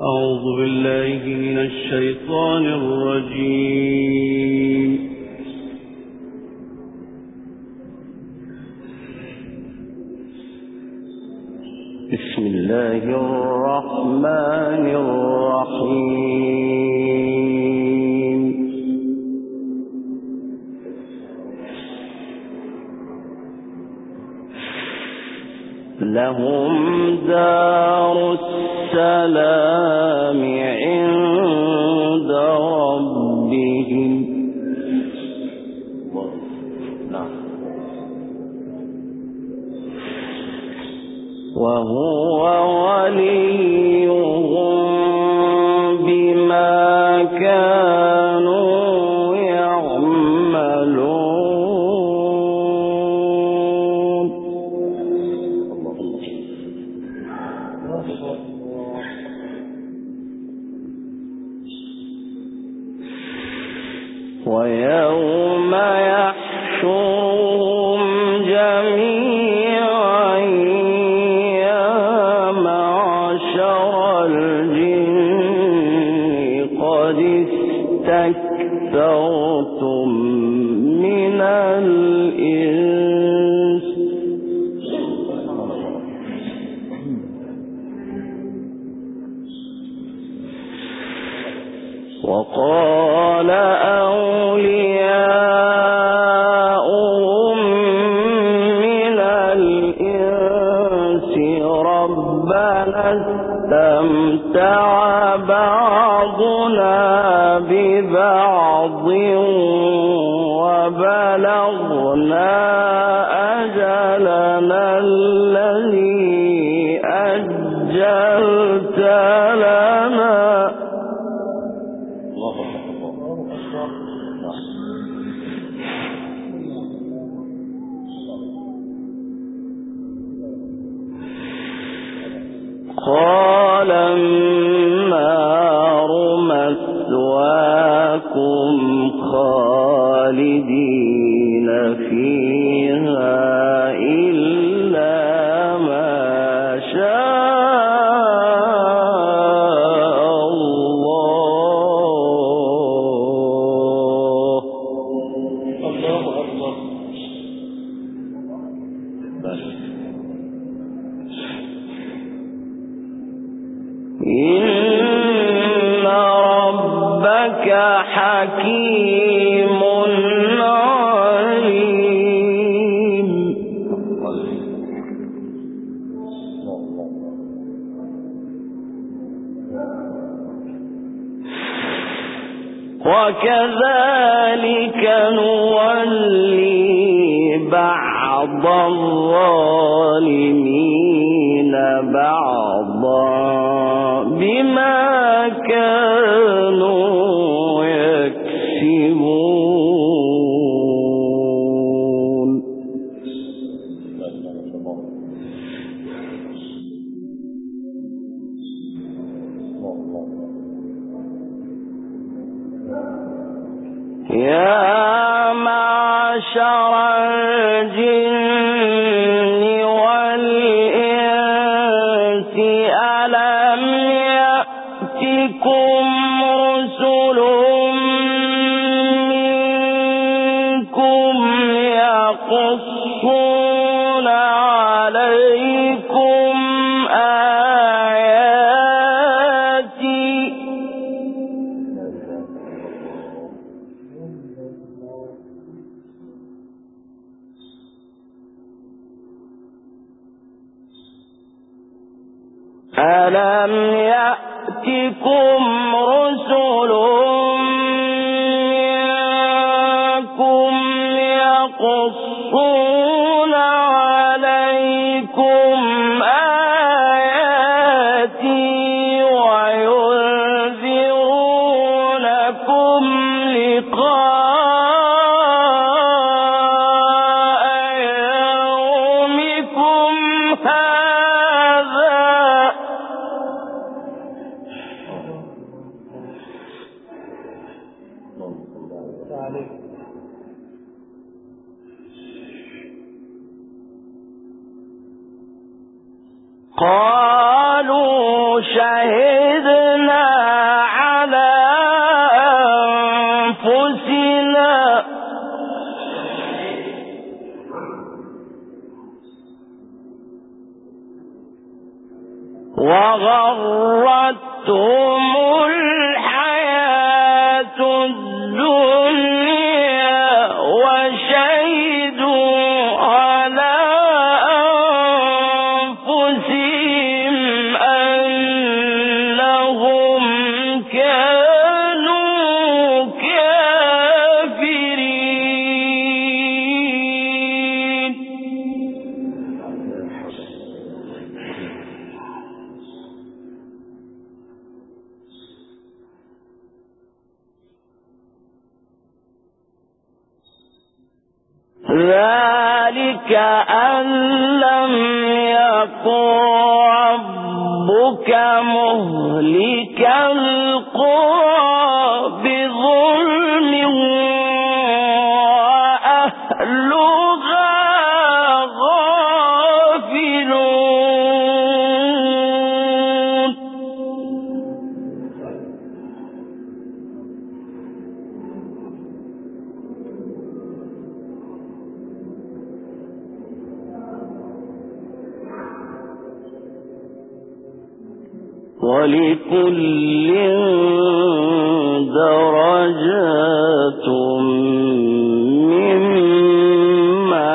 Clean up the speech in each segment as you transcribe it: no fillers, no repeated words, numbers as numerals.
أعوذ بالله من الشيطان الرجيم. بسم الله الرحمن الرحيم. لهم دار السلام عند ربهم وهو وليهم بما كانوا يعملون. ويوم يحشرهم جميعا يا معشر الجن قد استكثرتم من الإنس وقال أولياؤهم من الإنس ربنا استمتع بعضنا ببعض وبلغنا أجلنا الذي أجلت لنا قال النار مثواكم خالدين فيها إلا ما شاء الله. الله أكبر. إن ربك حكيم عليم. وكذلك نولي بعض الظالمين بعضا بما كانوا يكسبون. يا معشر الجن والإنس ألم يأتكم رسل منكم يقصون عليكم آياتي ألم يأتكم رسل منكم يقصون عليكم آياتي وينذرونكم لقاء يومكم هذا قالوا شهدنا الحياة الدنيا وشهدوا على أنفسهم أنهم كانوا كافرين. ذلك أن لم يكن ربك مهلك القرى بظلم وأهلها غافلون. ولكل درجات مما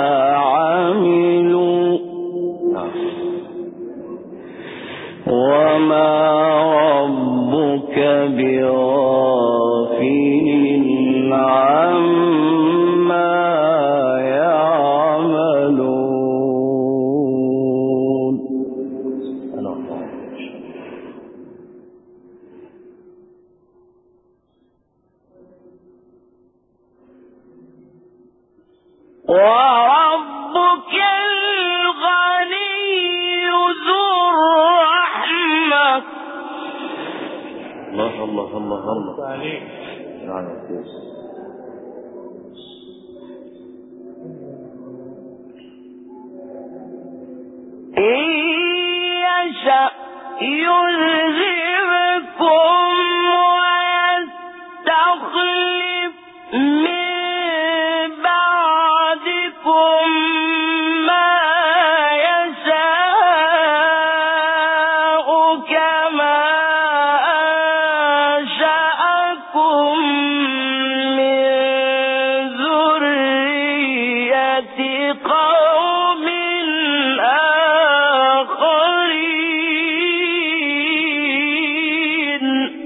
عملوا وما ربك بغافل عما يعملون. وربك الغني ذو الرحمة. الله الله الله الله عليك. إن يشأ يذهبكم ويستخلف من بعدكم ما يشاء كما أنشأكم من ذرية قوم آخرين.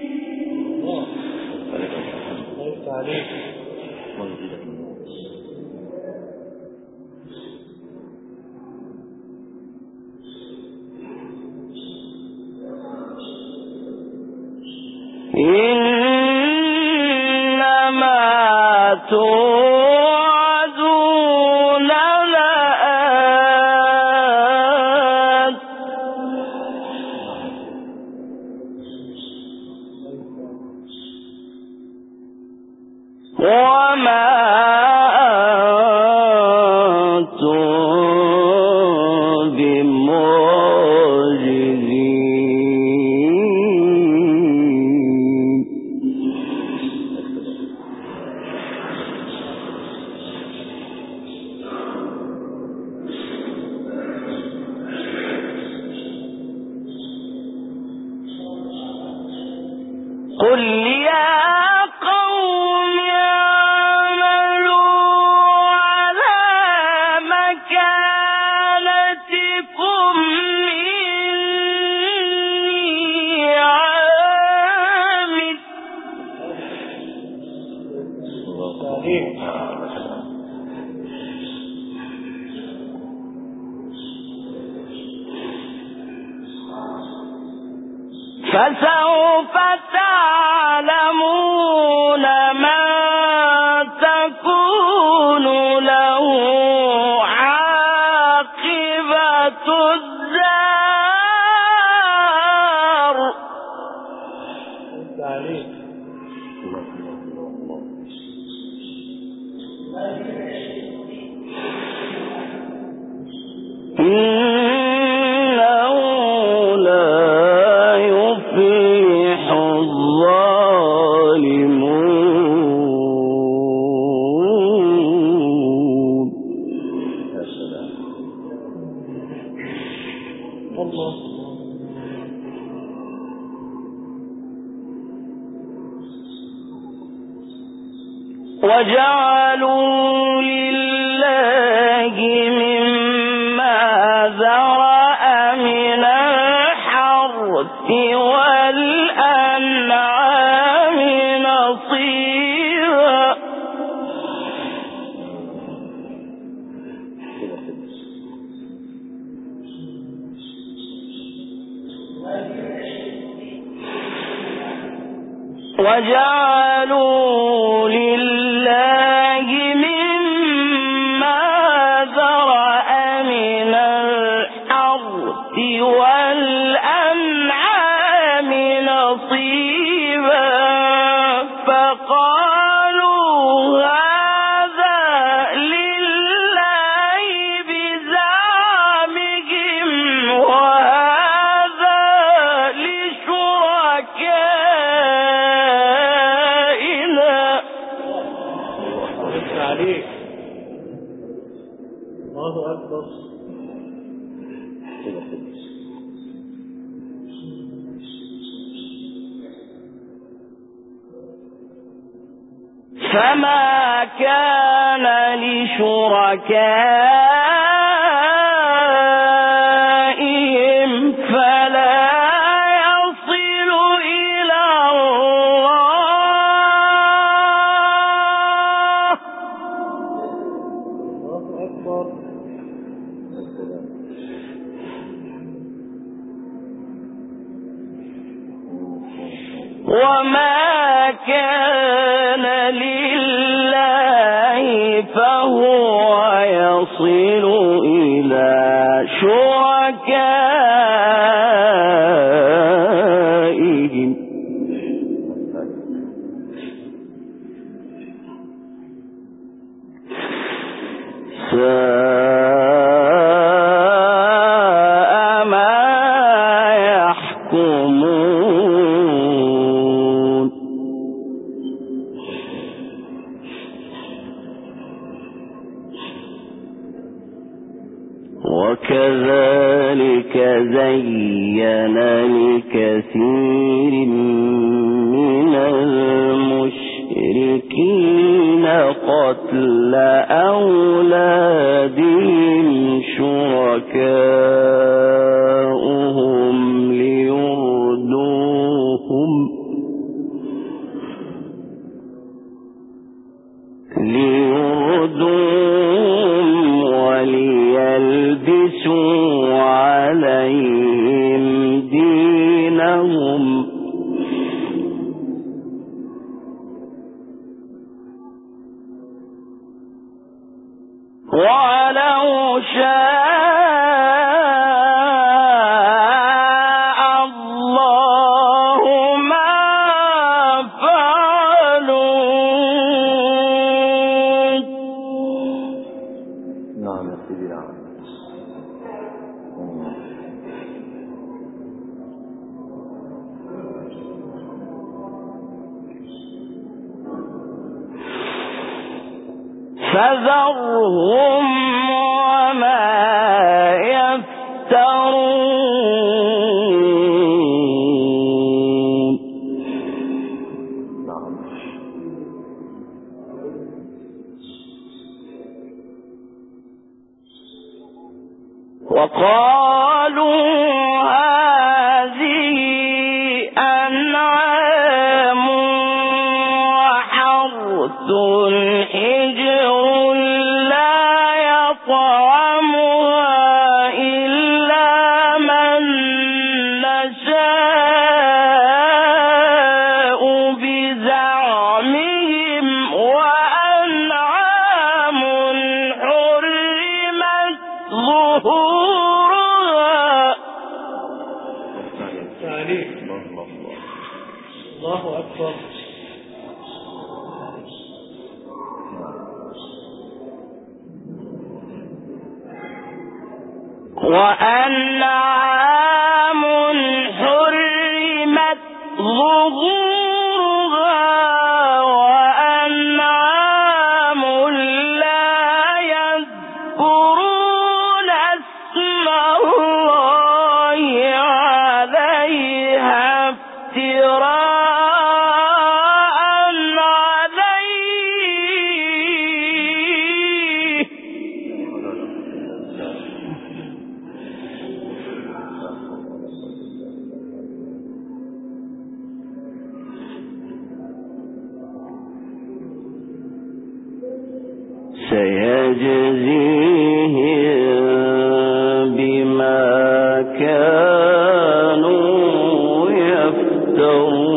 إنما توعدون لآت وما أنتم بمعجزين. قل يا قوم اعملوا على مكانتكم إني عامل. فسوف تعلمون من تكون له عاقبة الدار. إنه لا يفلح الظالمون. وجعلوا لله مما ذرأ من الحرث والأنعام نصيبا وجعلوا لله مما ذرأ من الحرث والأنعام نصيبا فقالوا هذا لله بزعمهم وهذا لشركائنا. الله أكبر. فما كان لشركائهم فلا يصل إلى الله. الله أكبر. وما كان لله فهو يصل إلى شركائهم. ساء ما يحكمون. وكذلك زين لكثير من المشركين قتل أولادهم شركاؤهم ليردوهم وليلبسوا عليهم دينهم ولو شاء الله ما فعلوا. نعم يا سيدي. نعم. فذرهم وما يفترون. نعم. وقالوا هذه أنعام وحرث حجر لا يطعمها إلا من نشاء بزعمهم وأنعام حرمت ظهورها. الله أكبر. وأنعام حرمت ظهورها وأنعام لا يذكرون اسم الله عليها افتراء عليه سيجزيهم بما كانوا يفترون.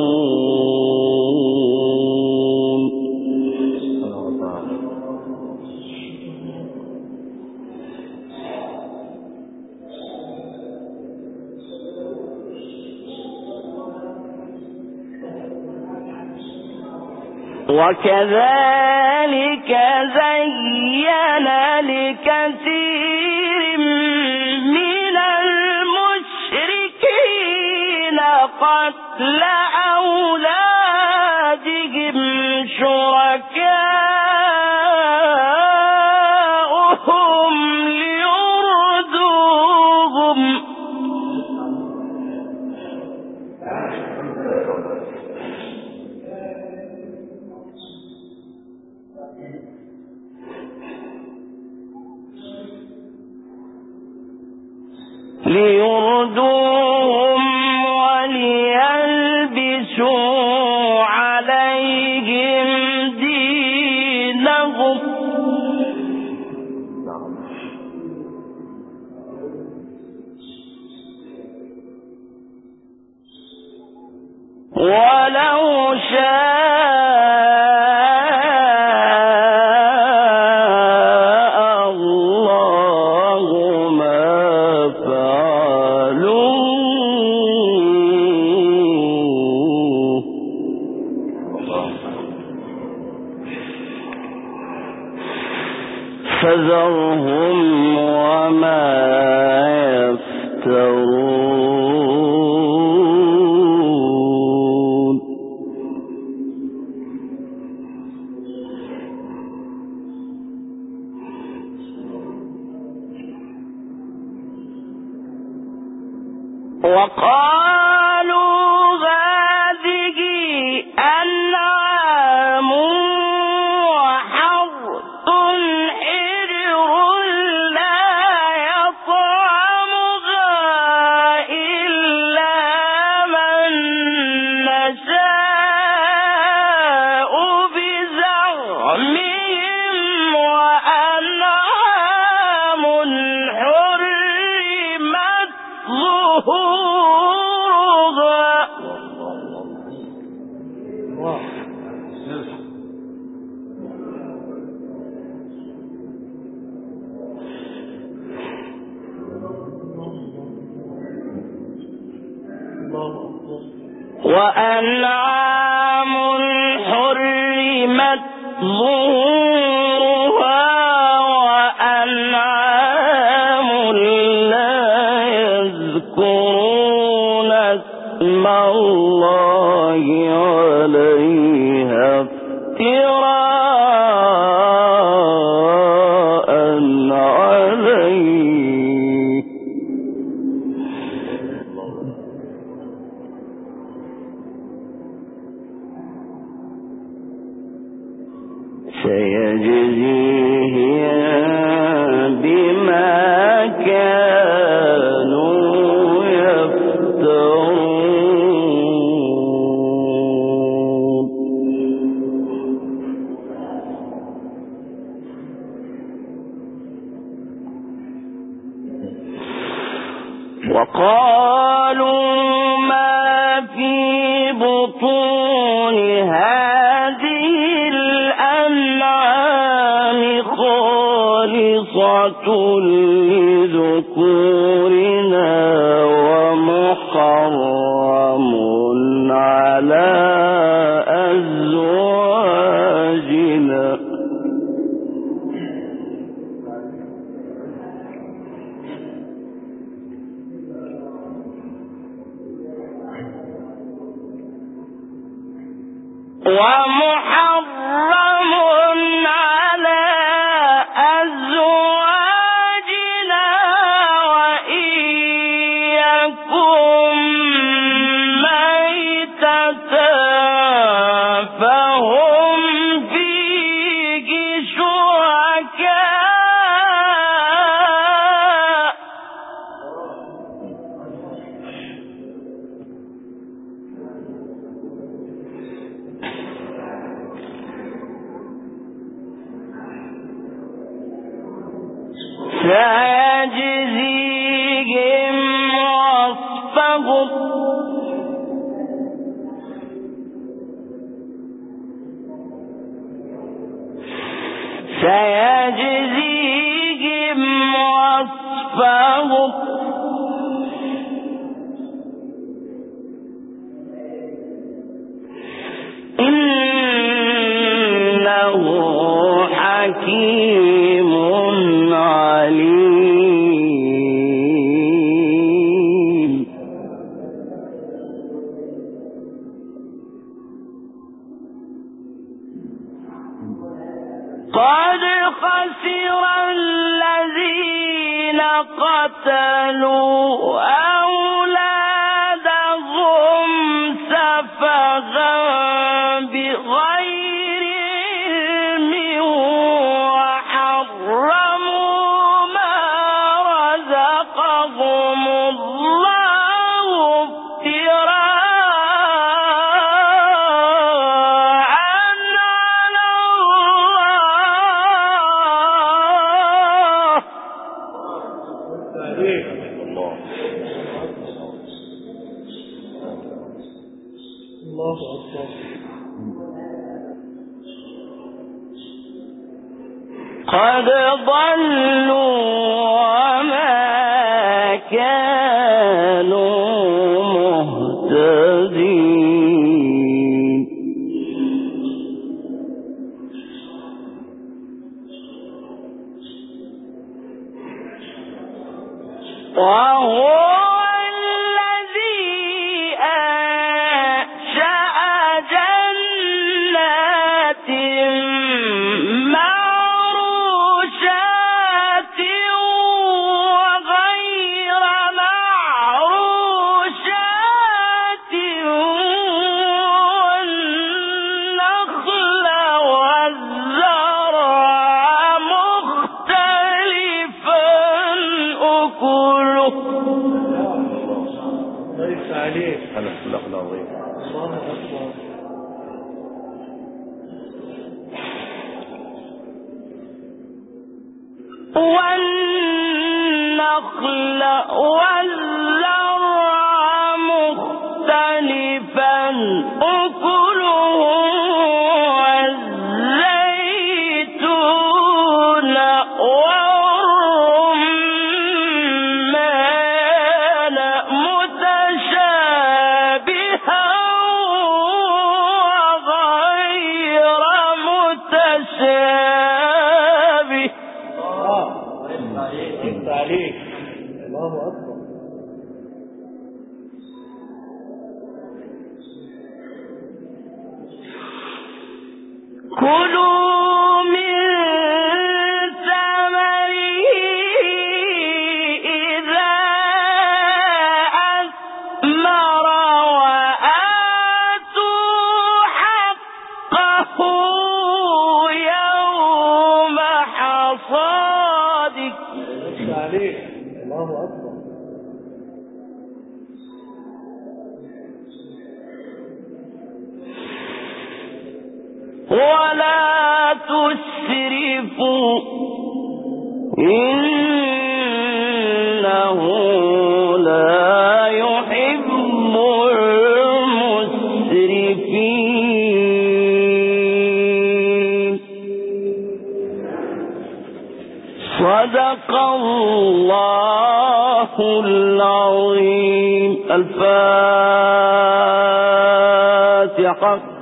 وكذلك زين لكثير من المشركين قتل أولادهم شركاؤهم ليردوهم وليلبسوا عليهم دينهم ولو شاء الله ما فعلوه فذرهم وما يفترون. وقالوا هذه أنعام وحرث حجر لا يطعمها إلا من نشاء بزعمهم وأنعام حرمت ظهورها وأنعام حرمت ظهورها وأنعام لا يذكرون اسم الله عليها افتراء عليه سيجزيهم بما كانوا يفترون. وقالوا ما في بطون هذه الأنعام خالصة لذكورنا ومحرم على أزواجنا ومحرم على أزواجنا وإن يكن ميتة فهم فيه شركاء سيجزيهم وصفهم إنه حكيم عليم. قد خسر الذين قتلوا أولادهم سفها بغير علم وحرموا ما رزقهم الله افتراء على الله. الله أكبر. قد ضلوا وما كانوا مهتدين. وهو ليس عليك. هذا الخلق العظيم. الله أكبر. والنخل والزرع مختلفا أكله والزيتون والرمان متشابها وغير متشابه. ليس عليك. الله أكبر. كلوا من ثمره إذا أثمر وآتوا حقه يوم حصاده. ليس عليك. الله أكبر. ولا تسرفوا إنه لا يحب المسرفين. صدق الله العظيم. الفاتحة.